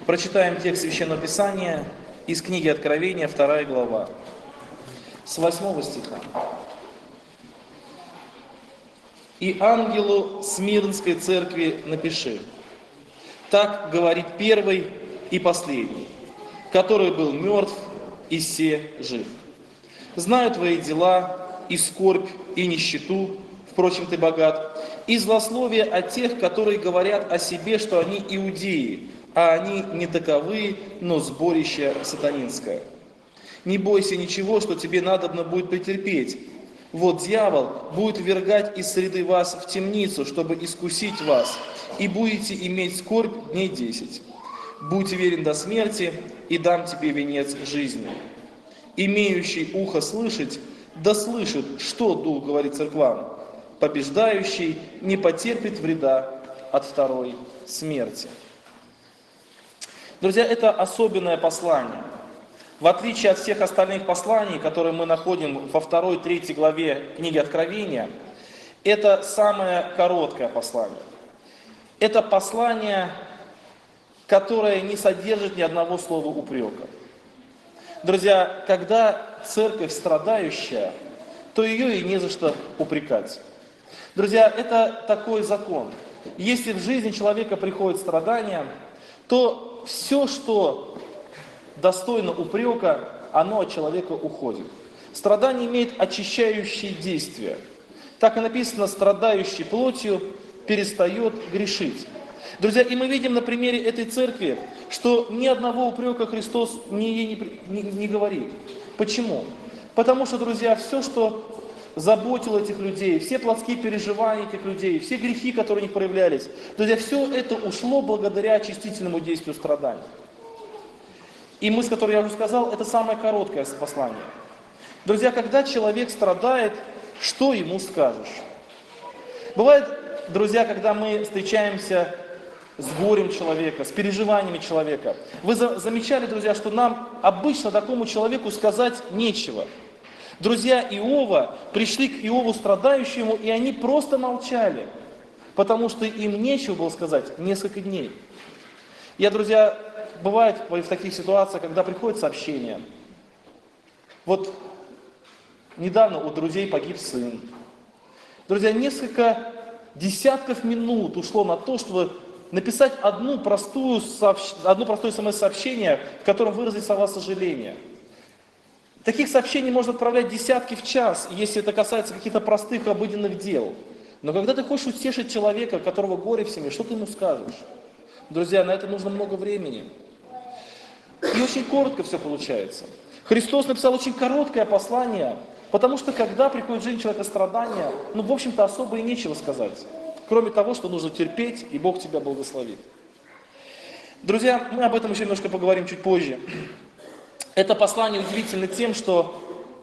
Прочитаем текст Священного Писания из книги Откровения, 2 глава, с 8 стиха. «И ангелу Смирнской церкви напиши: так говорит первый и последний, который был мертв и се жив. Знаю твои дела, и скорбь, и нищету, впрочем, ты богат, и злословие от тех, которые говорят о себе, что они иудеи, а они не таковы, но сборище сатанинское. Не бойся ничего, что тебе надобно будет претерпеть. Вот дьявол будет ввергать из среды вас в темницу, чтобы искусить вас, и будете иметь скорбь дней 10. Будь верен до смерти, и дам тебе венец жизни. Имеющий ухо слышать, да слышит, что Дух говорит церквам. Побеждающий не потерпит вреда от второй смерти». Друзья, это особенное послание. В отличие от всех остальных посланий, которые мы находим во 2-3 главе книги Откровения, это самое короткое послание. Это послание, которое не содержит ни одного слова упрека. Друзья, когда церковь страдающая, то ее и не за что упрекать. Друзья, это такой закон. Если в жизни человека приходит страдание, то все, что достойно упрека, оно от человека уходит. Страдание имеет очищающее действие. Так и написано: страдающий плотью перестает грешить. Друзья, и мы видим на примере этой церкви, что ни одного упрека Христос не говорит. Почему? Потому что, друзья, все, что заботило этих людей, все плотские переживания этих людей, все грехи, которые у них проявлялись, друзья, все это ушло благодаря очистительному действию страданий. И мысль, которую я уже сказал, это самое короткое послание. Друзья, когда человек страдает, что ему скажешь? Бывает, друзья, когда мы встречаемся с горем человека, с переживаниями человека. Вы замечали, друзья, что нам обычно такому человеку сказать нечего. Друзья Иова пришли к Иову страдающему, и они просто молчали, потому что им нечего было сказать несколько дней. Друзья, бывает в таких ситуациях, когда приходит сообщение. Вот недавно у друзей погиб сын. Друзья, несколько десятков минут ушло на то, чтобы написать одно простое смс-сообщение, в котором выразить слова сожаления. Таких сообщений можно отправлять десятки в час, если это касается каких-то простых обыденных дел. Но когда ты хочешь утешить человека, у которого горе в семье, что ты ему скажешь? Друзья, на это нужно много времени. И очень коротко все получается. Христос написал очень короткое послание, потому что когда приходит в жизнь человека страдания, в общем-то, особо и нечего сказать. Кроме того, что нужно терпеть, и Бог тебя благословит. Друзья, мы об этом еще немножко поговорим чуть позже. Это послание удивительно тем, что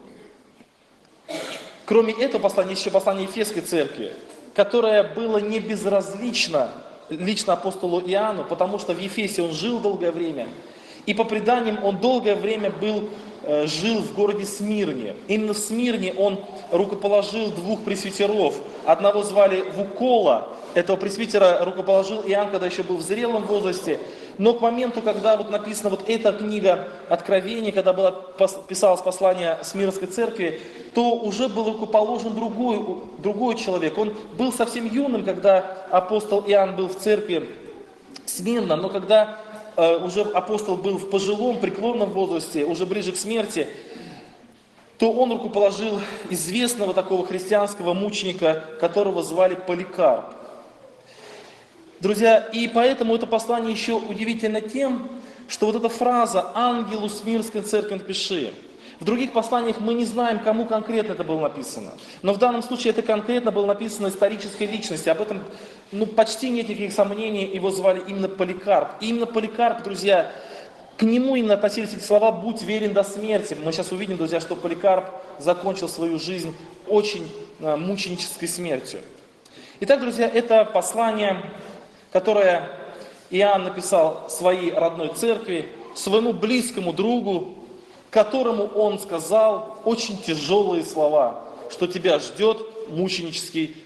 кроме этого послания, есть еще послание Ефесской церкви, которое было не безразлично лично апостолу Иоанну, потому что в Ефесе он жил долгое время, и по преданиям он долгое время жил в городе Смирне. Именно в Смирне он рукоположил 2 пресвитеров. Одного звали Вукола, этого пресвитера рукоположил Иоанн, когда еще был в зрелом возрасте. Но к моменту, когда написана эта книга Откровения, когда писалось послание Смирнской церкви, то уже был рукоположен другой человек. Он был совсем юным, когда апостол Иоанн был в церкви Смирна, но когда уже апостол был в пожилом, преклонном возрасте, уже ближе к смерти, то он рукоположил известного такого христианского мученика, которого звали Поликарп. Друзья, и поэтому это послание еще удивительно тем, что эта фраза «ангелу Смирнской церкви напиши». В других посланиях мы не знаем, кому конкретно это было написано. Но в данном случае это конкретно было написано исторической личности. Об этом почти нет никаких сомнений. Его звали именно Поликарп. И именно Поликарп, друзья, к нему именно относились эти слова «будь верен до смерти». Мы сейчас увидим, друзья, что Поликарп закончил свою жизнь очень мученической смертью. Итак, друзья, это послание, которое Иоанн написал своей родной церкви, своему близкому другу, которому он сказал очень тяжелые слова, что тебя ждет мученический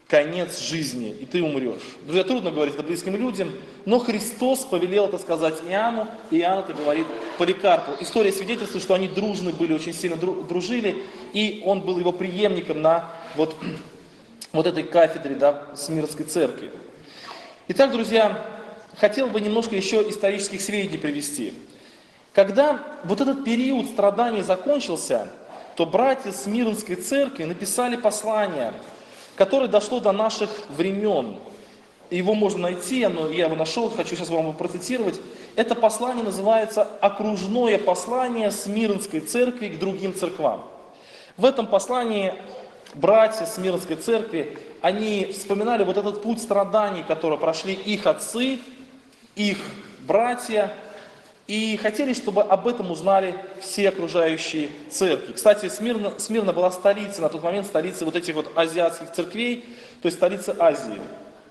конец жизни, и ты умрешь. Друзья, трудно говорить это близким людям, но Христос повелел это сказать Иоанну, и Иоанн это говорит Поликарпу. История свидетельствует, что они дружны были, очень сильно дружили, и он был его преемником на вот этой кафедре, да, Смирнской церкви. Итак, друзья, хотел бы немножко еще исторических сведений привести. Когда вот этот период страданий закончился, то братья Смирнской церкви написали послание, которое дошло до наших времен. Его можно найти, но я его нашел, хочу сейчас вам его процитировать. Это послание называется «Окружное послание Смирнской церкви к другим церквам». В этом послании братья Смирнской церкви, они вспоминали вот этот путь страданий, который прошли их отцы, их братья, и хотели, чтобы об этом узнали все окружающие церкви. Кстати, Смирна была столицей, на тот момент столицей вот этих вот азиатских церквей, то есть столицей Азии.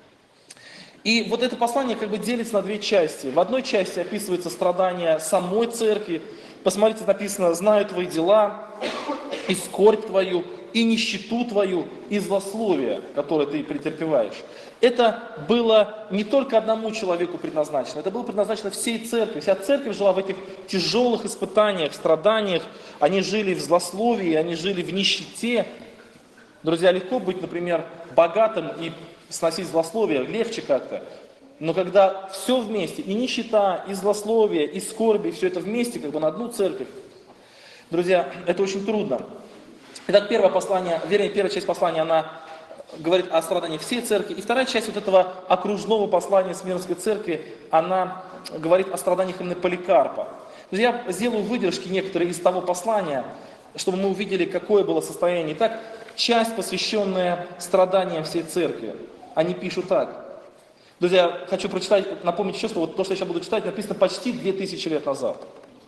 И вот это послание как бы делится на две части. В одной части описывается страдания самой церкви. Посмотрите, написано: «Знаю твои дела, и скорбь твою, и нищету твою, и злословие, которое ты претерпеваешь». Это было не только одному человеку предназначено, это было предназначено всей церкви. Вся церковь жила в этих тяжелых испытаниях, страданиях. Они жили в злословии, они жили в нищете. Друзья, легко быть, например, богатым и сносить злословие, легче как-то. Но когда все вместе, и нищета, и злословие, и скорби, все это вместе, как бы на одну церковь, друзья, это очень трудно. Итак, первая часть послания, она говорит о страдании всей церкви. И вторая часть вот этого окружного послания Смирнской церкви, она говорит о страданиях именно Поликарпа. Я сделаю выдержки некоторые из того послания, чтобы мы увидели, какое было состояние. Итак, часть, посвященная страданиям всей церкви. Они пишут так. Друзья, хочу прочитать, напомнить еще, что вот то, что я сейчас буду читать, написано почти 2000 лет назад.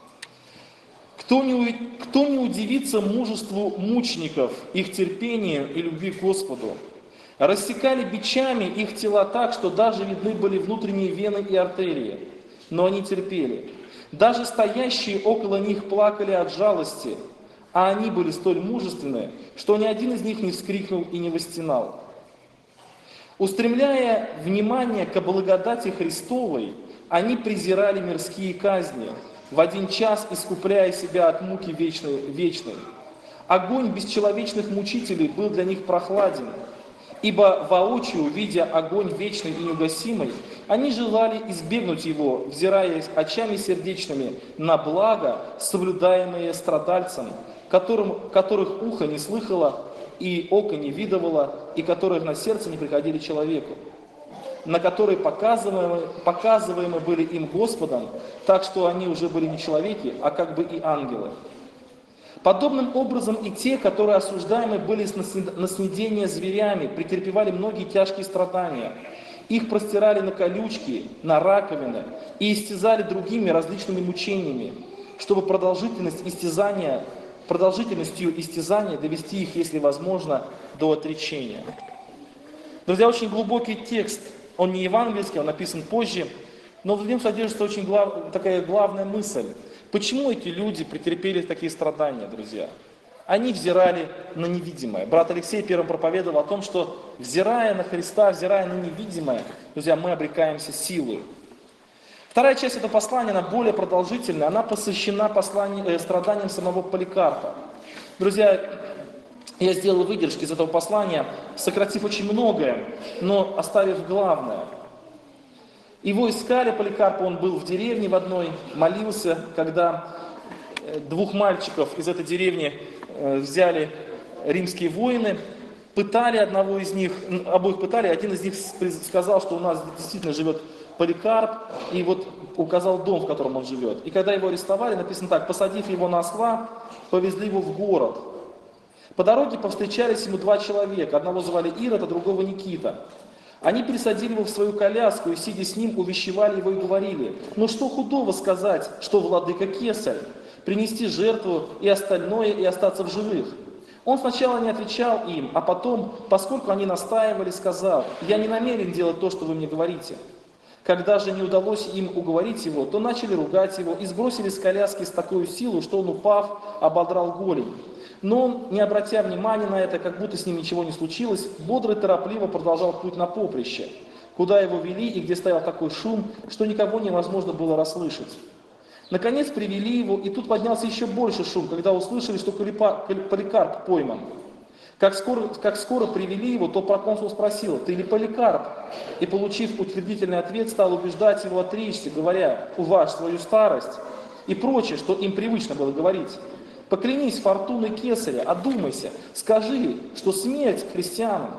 Кто не удивится мужеству мучеников, их терпению и любви к Господу? Рассекали бичами их тела так, что даже видны были внутренние вены и артерии, но они терпели. Даже стоящие около них плакали от жалости, а они были столь мужественны, что ни один из них не вскрикнул и не восстенал. Устремляя внимание к благодати Христовой, они презирали мирские казни, в один час искупляя себя от муки вечной. Огонь бесчеловечных мучителей был для них прохладен, ибо воочию, видя огонь вечный и неугасимый, они желали избегнуть его, взирая очами сердечными на благо, соблюдаемые страдальцем, которых ухо не слыхало и око не видывало, и которых на сердце не приходили человеку, на которые показываемы были им Господом, так что они уже были не человеки, а как бы и ангелы. Подобным образом и те, которые осуждаемы были на снедение зверями, претерпевали многие тяжкие страдания. Их простирали на колючки, на раковины и истязали другими различными мучениями, чтобы продолжительностью истязания довести их, если возможно, до отречения. Друзья, очень глубокий текст. Он не евангельский, он написан позже, но в нем содержится очень такая главная мысль. Почему эти люди претерпели такие страдания, друзья? Они взирали на невидимое. Брат Алексей первым проповедовал о том, что взирая на Христа, взирая на невидимое, друзья, мы обрекаемся силой. Вторая часть этого послания, она более продолжительная, она посвящена страданиям самого Поликарпа. Друзья, я сделал выдержки из этого послания, сократив очень многое, но оставив главное. Его искали, Поликарпа, он был в деревне в одной, молился, когда двух мальчиков из этой деревни взяли римские воины, пытали обоих пытали, один из них сказал, что у нас действительно живет Поликарп, и вот указал дом, в котором он живет. И когда его арестовали, написано так: посадив его на осла, повезли его в город. По дороге повстречались ему два человека, одного звали Ирод, а другого Никита. Они пересадили его в свою коляску и, сидя с ним, увещевали его и говорили: «Ну что худого сказать, что владыка Кесарь, принести жертву и остальное, и остаться в живых?» Он сначала не отвечал им, а потом, поскольку они настаивали, сказал: «Я не намерен делать то, что вы мне говорите». Когда же не удалось им уговорить его, то начали ругать его и сбросили с коляски с такой силой, что он, упав, ободрал голень. Но он, не обратя внимания на это, как будто с ним ничего не случилось, бодро и торопливо продолжал путь на поприще, куда его вели и где стоял такой шум, что никого невозможно было расслышать. Наконец привели его, и тут поднялся еще больше шум, когда услышали, что Поликарп пойман. Как скоро привели его, то проконсул спросил: «Ты ли Поликарп?» И, получив утвердительный ответ, стал убеждать его отречься, говоря: «Уважь свою старость» и прочее, что им привычно было говорить. «Поклянись фортуной кесаря, одумайся, скажи, что смерть христианам».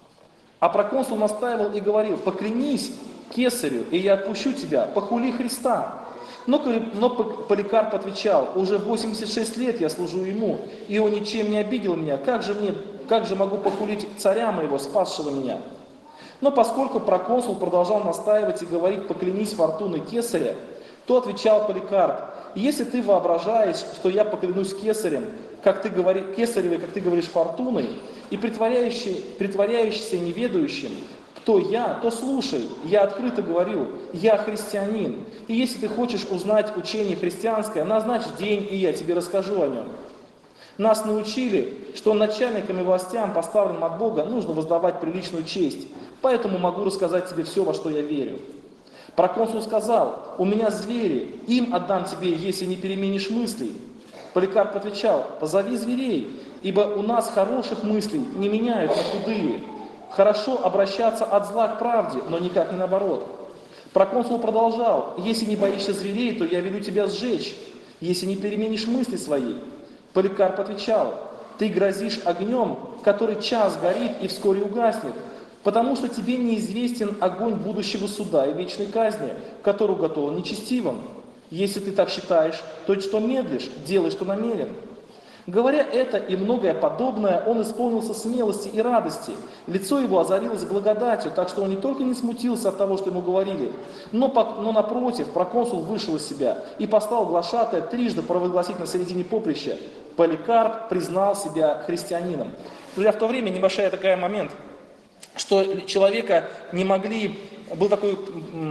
А проконсул настаивал и говорил: «Поклянись кесарю, и я отпущу тебя, похули Христа». Но Поликарп отвечал: «Уже 86 лет я служу ему, и он ничем не обидел меня. Как же могу похулить царя моего, спасшего меня?» Но поскольку проконсул продолжал настаивать и говорить: «Поклянись фортуной кесаря», то отвечал Поликарп: «Если ты воображаешь, что я поклянусь кесарем, кесаревой, как ты говоришь, фортуной, и притворяющийся неведающим, кто я, то слушай, я открыто говорю, я христианин. И если ты хочешь узнать учение христианское, назначь день, и я тебе расскажу о нем. Нас научили, что начальникам и властям, поставленным от Бога, нужно воздавать приличную честь, поэтому могу рассказать тебе все, во что я верю». Проконсул сказал: «У меня звери, им отдам тебе, если не переменишь мыслей». Поликарп отвечал: «Позови зверей, ибо у нас хороших мыслей не меняют на худые. Хорошо обращаться от зла к правде, но никак не наоборот». Проконсул продолжал: «Если не боишься зверей, то я велю тебя сжечь, если не переменишь мысли свои». Поликарп отвечал: «Ты грозишь огнем, который час горит и вскоре угаснет, потому что тебе неизвестен огонь будущего суда и вечной казни, который уготован нечестивым. Если ты так считаешь, то что медлишь, делай, что намерен». Говоря это и многое подобное, он исполнился смелости и радости. Лицо его озарилось благодатью, так что он не только не смутился от того, что ему говорили, но напротив, проконсул вышел из себя и послал глашатая трижды провозгласить на середине поприща: «Поликарп признал себя христианином». Друзья, в то время небольшой такой момент, что человека не могли, был такой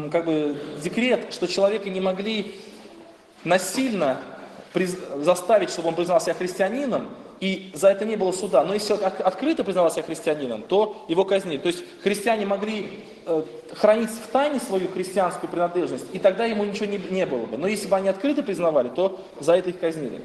декрет, что человека не могли насильно заставить, чтобы он признал себя христианином, и за это не было суда. Но если он открыто признавал себя христианином, то его казнили. То есть христиане могли хранить в тайне свою христианскую принадлежность, и тогда ему ничего не было бы. Но если бы они открыто признавали, то за это их казнили.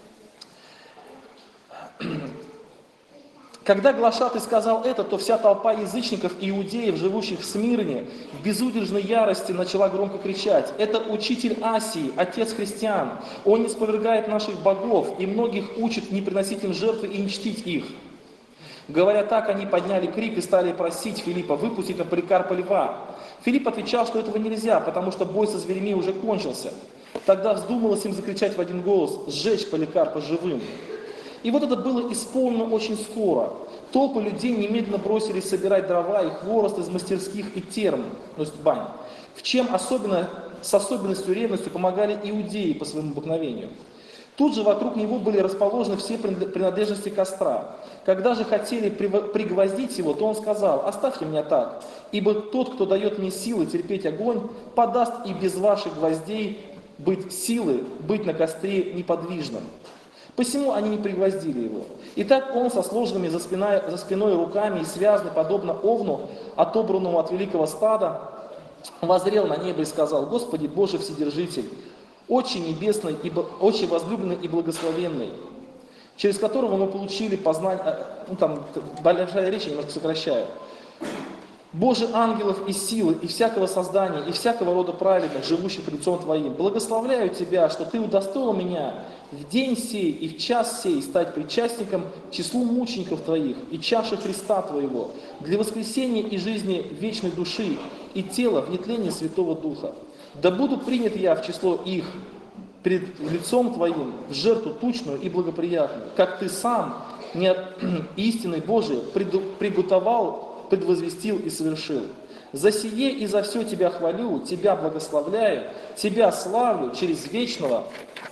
Когда глашатай сказал это, то вся толпа язычников и иудеев, живущих в Смирне, в безудержной ярости начала громко кричать: «Это учитель Асии, отец христиан. Он ниспровергает наших богов и многих учит не приносить им жертвы и не чтить их». Говоря так, они подняли крик и стали просить Филиппа выпустить на Поликарпа льва. Филипп отвечал, что этого нельзя, потому что бой со зверями уже кончился. Тогда вздумалось им закричать в один голос: «Сжечь Поликарпа живым». И вот это было исполнено очень скоро. Толпы людей немедленно бросились собирать дрова и хворост из мастерских и терм, то есть бань, в чем с особенностью ревностью помогали иудеи по своему обыкновению. Тут же вокруг него были расположены все принадлежности костра. Когда же хотели пригвоздить его, то он сказал: «Оставьте меня так, ибо тот, кто дает мне силы терпеть огонь, подаст и без ваших гвоздей быть на костре неподвижным». Посему они не пригвоздили его. Итак, он со сложенными за спиной руками и связанный, подобно овну, отобранному от великого стада, воззрел на небо и сказал: «Господи Боже Вседержитель, Отче Небесный, Отче возлюбленный и благословенный, через которого мы получили познание», большая речь, я немножко сокращаю, «Боже ангелов и силы, и всякого создания, и всякого рода праведных, живущих пред лицом Твоим, благословляю Тебя, что Ты удостоил меня в день сей и в час сей стать причастником к числу мучеников Твоих и чаши Христа Твоего, для воскресения и жизни вечной души и тела в нетление Святого Духа. Да буду принят я в число их пред лицом Твоим в жертву тучную и благоприятную, как Ты сам истиной Божией предвозвестил и совершил. За сие и за все Тебя хвалю, Тебя благословляю, Тебя славлю через вечного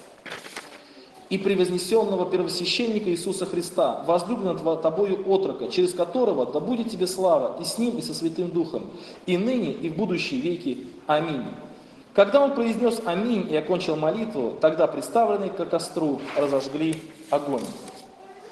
и превознесенного первосвященника Иисуса Христа, возлюбленного Тобою отрока, через которого да будет Тебе слава и с Ним, и со Святым Духом, и ныне, и в будущие веки. Аминь». Когда он произнес «Аминь» и окончил молитву, тогда представленные к костру разожгли огонь.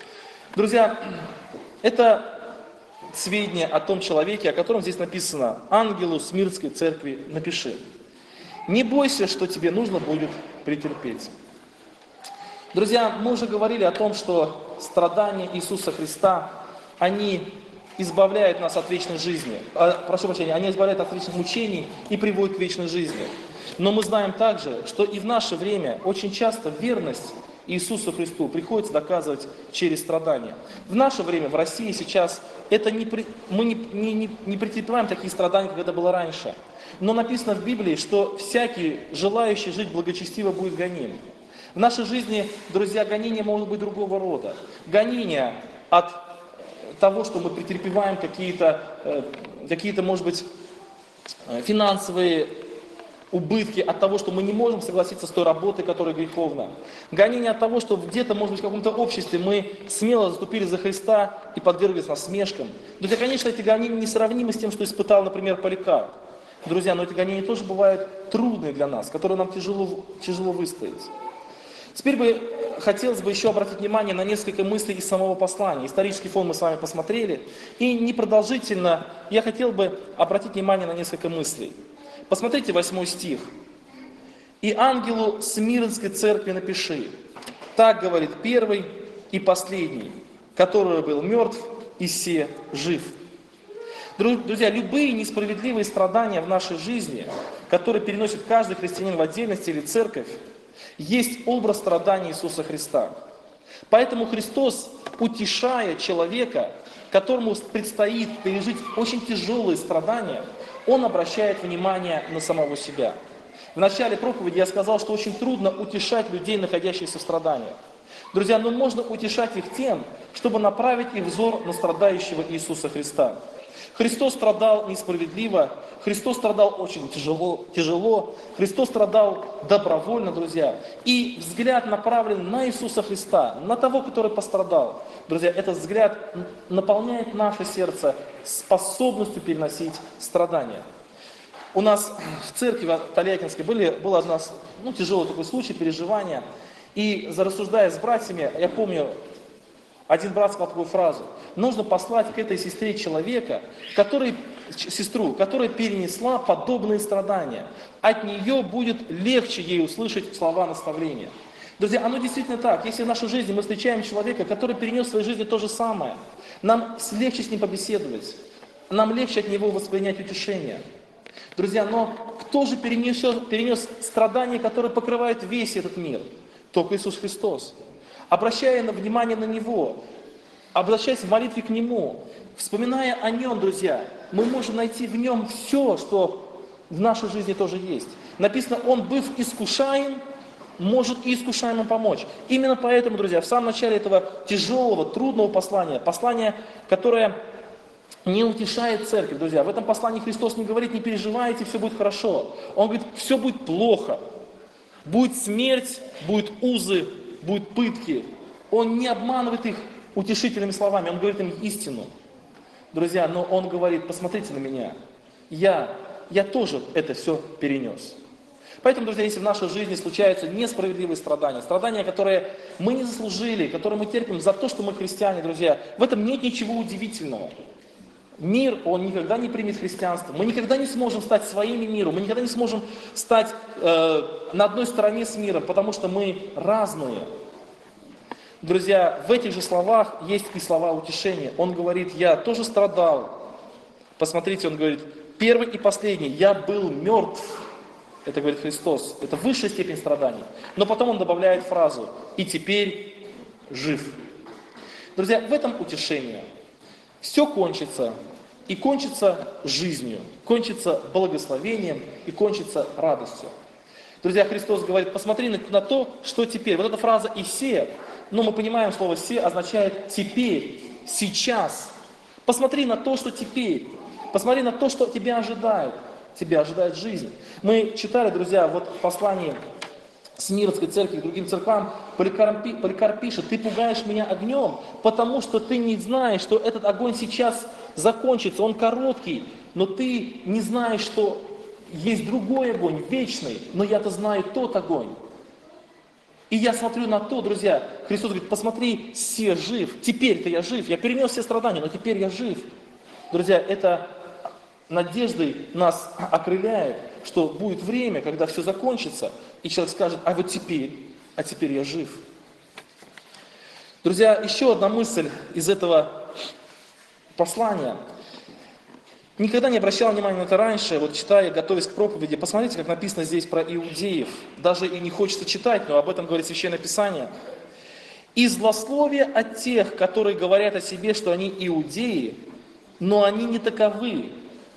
Друзья, это сведения о том человеке, о котором здесь написано: ангелу Смирнской церкви напиши. Не бойся, что тебе нужно будет претерпеть. Друзья, мы уже говорили о том, что страдания Иисуса Христа, они избавляют нас от вечной жизни. Прошу прощения, они избавляют от вечных мучений и приводят к вечной жизни. Но мы знаем также, что и в наше время очень часто верность Иисусу Христу приходится доказывать через страдания. В наше время, в России сейчас, мы не претерпеваем такие страдания, как это было раньше. Но написано в Библии, что всякий, желающий жить благочестиво, будет гоним. В нашей жизни, друзья, гонения могут быть другого рода. Гонения от того, что мы претерпеваем какие-то, может быть, финансовые убытки, от того, что мы не можем согласиться с той работой, которая греховна. Гонение от того, что где-то, может быть, в каком-то обществе мы смело заступили за Христа и подверглись насмешкам. Друзья, конечно, эти гонения несравнимы с тем, что испытал, например, Поликарп. Друзья, но эти гонения тоже бывают трудные для нас, которые нам тяжело выстоять. Теперь хотелось бы еще обратить внимание на несколько мыслей из самого послания. Исторический фон мы с вами посмотрели. И непродолжительно я хотел бы обратить внимание на несколько мыслей. Посмотрите 8 стих. «И ангелу Смирнской церкви напиши, так говорит первый и последний, который был мертв и се жив». Друзья, любые несправедливые страдания в нашей жизни, которые переносит каждый христианин в отдельности или церковь, есть образ страданий Иисуса Христа. Поэтому Христос, утешая человека, которому предстоит пережить очень тяжелые страдания, Он обращает внимание на самого себя. В начале проповеди я сказал, что очень трудно утешать людей, находящихся в страданиях. Друзья, но можно утешать их тем, чтобы направить их взор на страдающего Иисуса Христа. Христос страдал несправедливо, Христос страдал очень тяжело, Христос страдал добровольно, друзья. И взгляд направлен на Иисуса Христа, на того, который пострадал. Друзья, этот взгляд наполняет наше сердце способностью переносить страдания. У нас в церкви Тольяттинской был один раз тяжелый такой случай, переживания. И рассуждая с братьями, я помню, один брат сказал такую фразу: нужно послать к этой сестре человека, сестру, которая перенесла подобные страдания. От нее будет легче ей услышать слова наставления. Друзья, оно действительно так. Если в нашей жизни мы встречаем человека, который перенес в своей жизни то же самое, нам легче с ним побеседовать, нам легче от него воспринять утешение. Друзья, но кто же перенес страдания, которые покрывают весь этот мир? Только Иисус Христос. Обращая внимание на Него, обращаясь в молитве к Нему, вспоминая о Нем, друзья, мы можем найти в Нем все, что в нашей жизни тоже есть. Написано, Он, быв искушаем, может и искушаемым помочь. Именно поэтому, друзья, в самом начале этого тяжелого, трудного послания, которое не утешает церковь, друзья, в этом послании Христос не говорит: не переживайте, все будет хорошо. Он говорит: все будет плохо. Будет смерть, будут узы, будут пытки. Он не обманывает их утешительными словами, Он говорит им истину. Друзья, но Он говорит: посмотрите на меня, я тоже это все перенес. Поэтому, друзья, если в нашей жизни случаются несправедливые страдания, страдания, которые мы не заслужили, которые мы терпим за то, что мы христиане, друзья, в этом нет ничего удивительного. Мир, он никогда не примет христианство. Мы никогда не сможем стать своими миру. Мы никогда не сможем стать на одной стороне с миром, потому что мы разные. Друзья, в этих же словах есть и слова утешения. Он говорит: я тоже страдал. Посмотрите, он говорит: первый и последний, я был мертв. Это говорит Христос. Это высшая степень страданий. Но потом он добавляет фразу: и теперь жив. Друзья, в этом утешение. Все кончится, и кончится жизнью, кончится благословением и кончится радостью. Друзья, Христос говорит: посмотри на то, что теперь. Вот эта фраза «и се», мы понимаем, слово «се» означает «теперь», «сейчас». Посмотри на то, что теперь. Посмотри на то, что тебя ожидает. Тебя ожидает жизнь. Мы читали, друзья, вот в послании Смирнской церкви и другим церквам, Поликарп пишет: ты пугаешь меня огнем, потому что ты не знаешь, что этот огонь сейчас закончится, он короткий, но ты не знаешь, что есть другой огонь, вечный, но я-то знаю тот огонь. И я смотрю на то, друзья, Христос говорит, посмотри, все жив, теперь-то я жив, я перенес все страдания, но теперь я жив. Друзья, это надеждой нас окрыляет, что будет время, когда все закончится, и человек скажет, а вот теперь я жив. Друзья, еще одна мысль из этого послания. Никогда не обращал внимания на это раньше, вот читая, готовясь к проповеди, посмотрите, как написано здесь про иудеев. Даже и не хочется читать, но об этом говорит Священное Писание. «И злословие от тех, которые говорят о себе, что они иудеи, но они не таковы,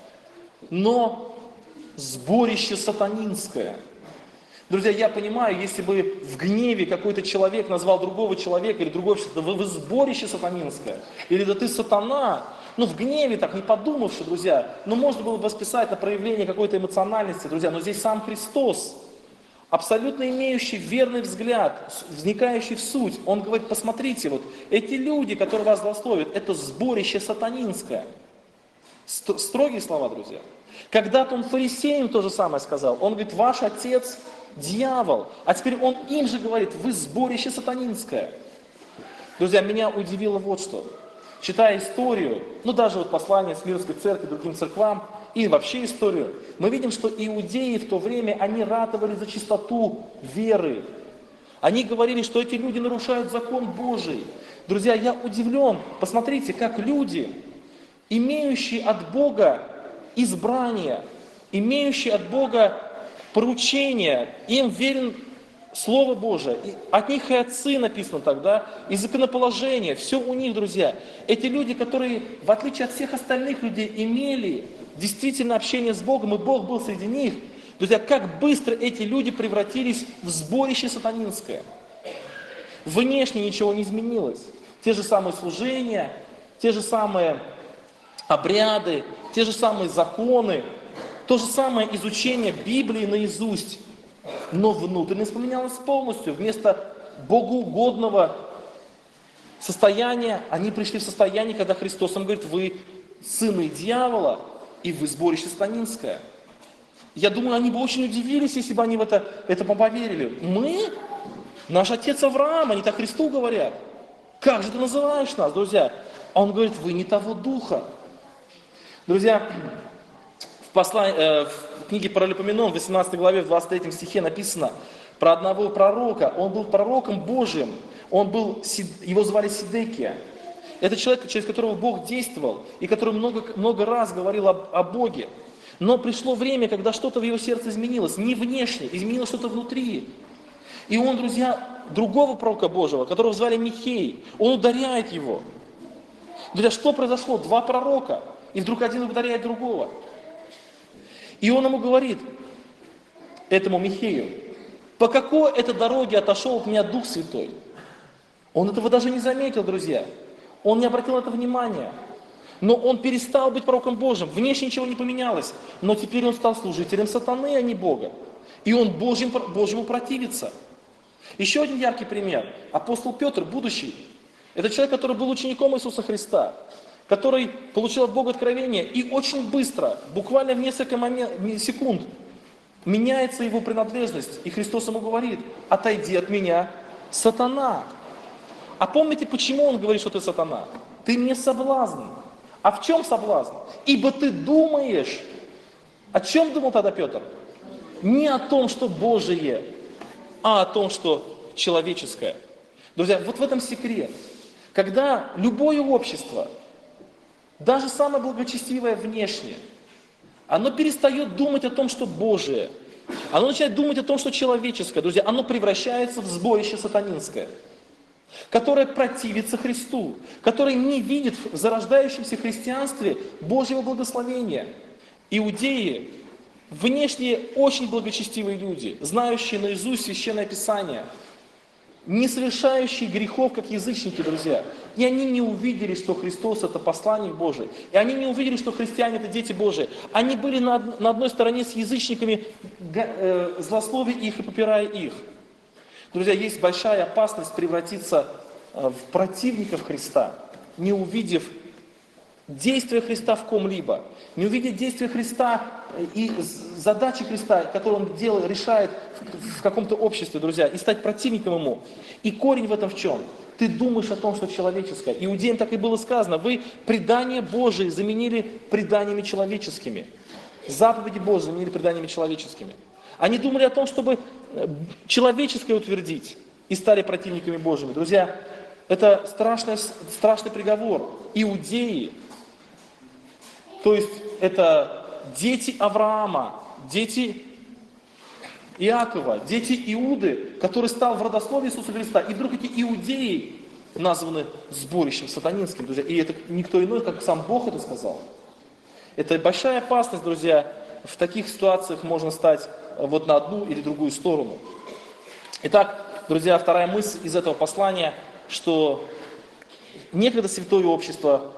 но сборище сатанинское». Друзья, я понимаю, если бы в гневе какой-то человек назвал другого человека или другого человека, да вы сборище сатанинское, или да ты сатана, в гневе так, не подумавши, друзья, можно было бы восписать на проявление какой-то эмоциональности, друзья, но здесь сам Христос, абсолютно имеющий верный взгляд, вникающий в суть, Он говорит, посмотрите, вот эти люди, которые вас злословят, это сборище сатанинское. Строгие слова, друзья. Когда-то Он фарисеям то же самое сказал, Он говорит, ваш отец дьявол, а теперь Он им же говорит, вы сборище сатанинское. Друзья, меня удивило вот что. Читая историю, даже вот послание Смирнской церкви, другим церквам, и вообще историю, мы видим, что иудеи в то время, они ратовали за чистоту веры. Они говорили, что эти люди нарушают закон Божий. Друзья, я удивлен. Посмотрите, как люди, имеющие от Бога избрание, имеющие от Бога поручение, им верен Слово Божие, от них и отцы написано тогда, и законоположение, все у них, друзья. Эти люди, которые, в отличие от всех остальных людей, имели действительно общение с Богом, и Бог был среди них. Друзья, как быстро эти люди превратились в сборище сатанинское. Внешне ничего не изменилось. Те же самые служения, те же самые обряды, те же самые законы, то же самое изучение Библии наизусть. Но внутренность поменялась полностью. Вместо богоугодного состояния, они пришли в состояние, когда Христос им говорит, вы сыны дьявола, и вы сборище сатанинское. Я думаю, они бы очень удивились, если бы они в это поверили. Мы? Наш отец Авраам, они так Христу говорят. Как же ты называешь нас, друзья? А он говорит, вы не того духа. Друзья, в книге Паралипоменон, в 18 главе, в 23 стихе написано про одного пророка. Он был пророком Божьим. Его звали Сидекия. Это человек, через которого Бог действовал, и который много раз говорил о Боге. Но пришло время, когда что-то в его сердце изменилось. Не внешне, изменилось что-то внутри. И он, друзья, другого пророка Божьего, которого звали Михей, он ударяет его. Друзья, что произошло? Два пророка, и вдруг один ударяет другого. И он ему говорит, этому Михею, по какой это дороге отошел от меня Дух Святой? Он этого даже не заметил, друзья. Он не обратил на это внимания. Но он перестал быть пророком Божьим. Внешне ничего не поменялось. Но теперь он стал служителем сатаны, а не Бога. И он Божьему противится. Еще один яркий пример. Апостол Петр, будущий. Это человек, который был учеником Иисуса Христа. Который получил от Бога откровение. И очень быстро, буквально в несколько секунд, меняется его принадлежность. И Христос ему говорит, отойди от меня, сатана. А помните, почему он говорит, что ты сатана? Ты не соблазн. А в чем соблазн? Ибо ты думаешь. О чем думал тогда Петр? Не о том, что Божие, а о том, что человеческое. Друзья, вот в этом секрет. Когда любое общество, даже самое благочестивое внешне, оно перестает думать о том, что Божие. Оно начинает думать о том, что человеческое. Друзья, оно превращается в сборище сатанинское, которое противится Христу, которое не видит в зарождающемся христианстве Божьего благословения. Иудеи, внешне очень благочестивые люди, знающие наизусть Священное Писание, не совершающие грехов, как язычники, друзья. И они не увидели, что Христос – это посланник Божий. И они не увидели, что христиане – это дети Божии. Они были на одной стороне с язычниками, злословя их и попирая их. Друзья, есть большая опасность превратиться в противников Христа, не увидев действия Христа в ком-либо, не увидев действия Христа и задачи Христа, которые Он решает в каком-то обществе, друзья, и стать противником Ему. И корень в этом в чем? Ты думаешь о том, что человеческое. Иудеям так и было сказано, вы предания Божии заменили преданиями человеческими. Заповеди Божьи заменили преданиями человеческими. Они думали о том, чтобы человеческое утвердить, и стали противниками Божьими. Друзья, это страшный приговор. Иудеи, то есть это дети Авраама, дети Иакова, дети Иуды, который стал в родословии Иисуса Христа. И вдруг эти иудеи названы сборищем сатанинским, друзья. И это никто иной, как сам Бог это сказал. Это большая опасность, друзья. В таких ситуациях можно стать вот на одну или другую сторону. Итак, друзья, вторая мысль из этого послания, что некогда святое общество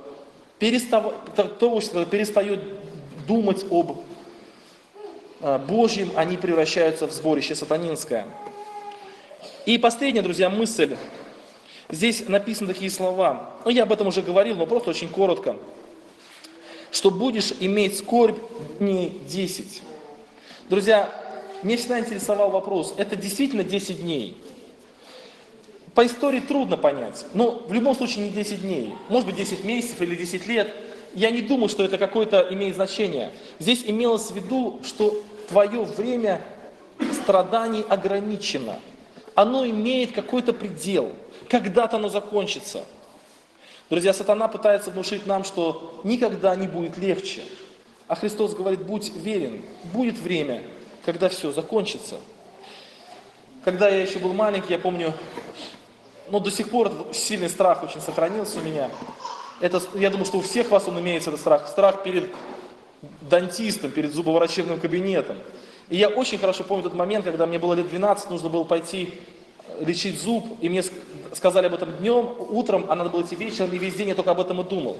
перестает думать об Божьем, они превращаются в сборище сатанинское. И последняя, друзья, мысль. Здесь написаны такие слова. Я об этом уже говорил, но просто очень коротко. Что будешь иметь скорбь дней 10. Друзья, меня всегда интересовал вопрос, это действительно 10 дней? По истории трудно понять, но в любом случае не 10 дней. Может быть 10 месяцев или 10 лет. Я не думаю, что это какое-то имеет значение. Здесь имелось в виду, что твое время страданий ограничено. Оно имеет какой-то предел. Когда-то оно закончится. Друзья, сатана пытается внушить нам, что никогда не будет легче. А Христос говорит, будь верен, будет время, когда все закончится. Когда я еще был маленький, я помню, до сих пор сильный страх очень сохранился у меня. Я думаю, что у всех вас он имеется, этот страх. Страх перед дантистом, перед зубоврачебным кабинетом. И я очень хорошо помню тот момент, когда мне было лет 12, нужно было пойти лечить зуб, и мне сказали об этом днем, утром, а надо было идти вечером, и весь день я только об этом и думал.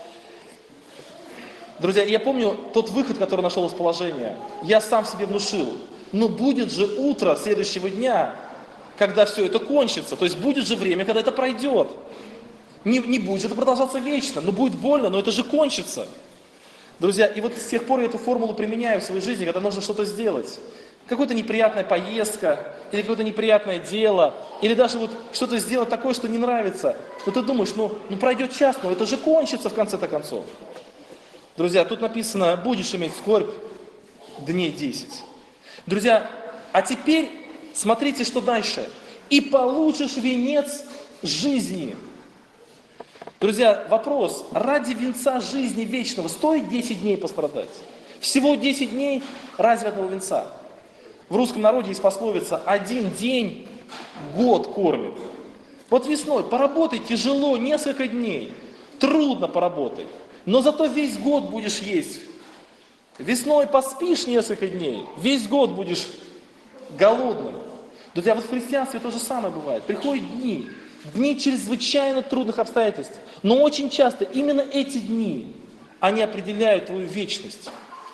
Друзья, я помню тот выход, который нашел из положения. Я сам себе внушил, но будет же утро следующего дня, когда все это кончится, то есть будет же время, когда это пройдет. Не будет это продолжаться вечно, но будет больно, но это же кончится. Друзья, и вот с тех пор я эту формулу применяю в своей жизни, когда нужно что-то сделать. Какая-то неприятная поездка, или какое-то неприятное дело, или даже вот что-то сделать такое, что не нравится. Но ты думаешь, пройдет час, но это же кончится в конце-то концов. Друзья, тут написано, будешь иметь скорбь дней 10. Друзья, а теперь смотрите, что дальше. И получишь венец жизни. Друзья, вопрос, ради венца жизни вечного стоит 10 дней пострадать? Всего 10 дней разве этого венца? В русском народе есть пословица, 1 день год кормит. Вот весной поработай тяжело несколько дней, трудно поработай, но зато весь год будешь есть. Весной поспишь несколько дней, весь год будешь голодным. Друзья, вот в христианстве то же самое бывает. Приходят дни чрезвычайно трудных обстоятельств, но очень часто именно эти дни, они определяют твою вечность.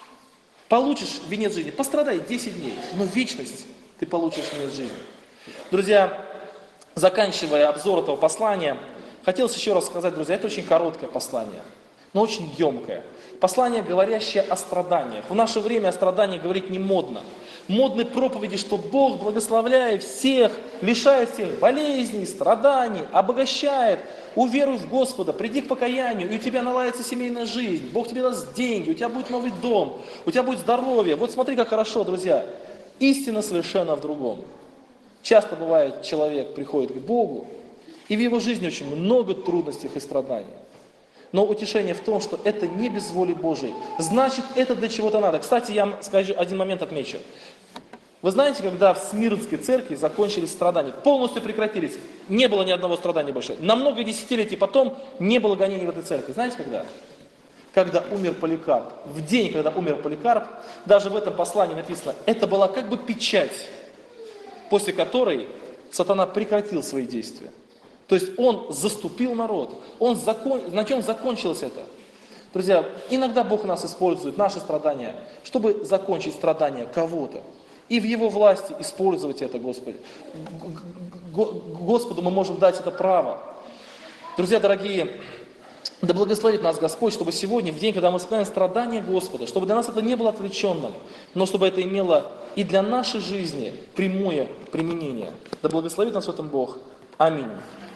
Получишь венец жизни, пострадай 10 дней, но вечность ты получишь венец жизни. Друзья, заканчивая обзор этого послания, хотелось еще раз сказать, друзья, это очень короткое послание, но очень емкое. Послание, говорящее о страданиях. В наше время о страданиях говорить не модно. Модны проповеди, что Бог, благословляет всех, лишает всех болезней, страданий, обогащает. Уверуй в Господа, приди к покаянию, и у тебя наладится семейная жизнь. Бог тебе даст деньги, у тебя будет новый дом, у тебя будет здоровье. Вот смотри, как хорошо, друзья. Истина совершенно в другом. Часто бывает, человек приходит к Богу, и в его жизни очень много трудностей и страданий. Но утешение в том, что это не без воли Божией. Значит, это для чего-то надо. Кстати, я вам скажу, один момент отмечу. Вы знаете, когда в Смирнской церкви закончились страдания, полностью прекратились, не было ни одного страдания больше. На много десятилетий потом не было гонений в этой церкви. Знаете, когда? Когда умер Поликарп. В день, когда умер Поликарп, даже в этом послании написано, это была как бы печать, после которой сатана прекратил свои действия. То есть он заступил народ. На чем закончилось это? Друзья, иногда Бог нас использует, наши страдания, чтобы закончить страдания кого-то. И в Его власти использовать это, Господи. Господу мы можем дать это право. Друзья дорогие, Да благословит нас Господь, чтобы сегодня, в день, когда мы вспоминаем страдания Господа, чтобы для нас это не было отвлеченным, но чтобы это имело и для нашей жизни прямое применение. Да благословит нас в этом Бог. Аминь.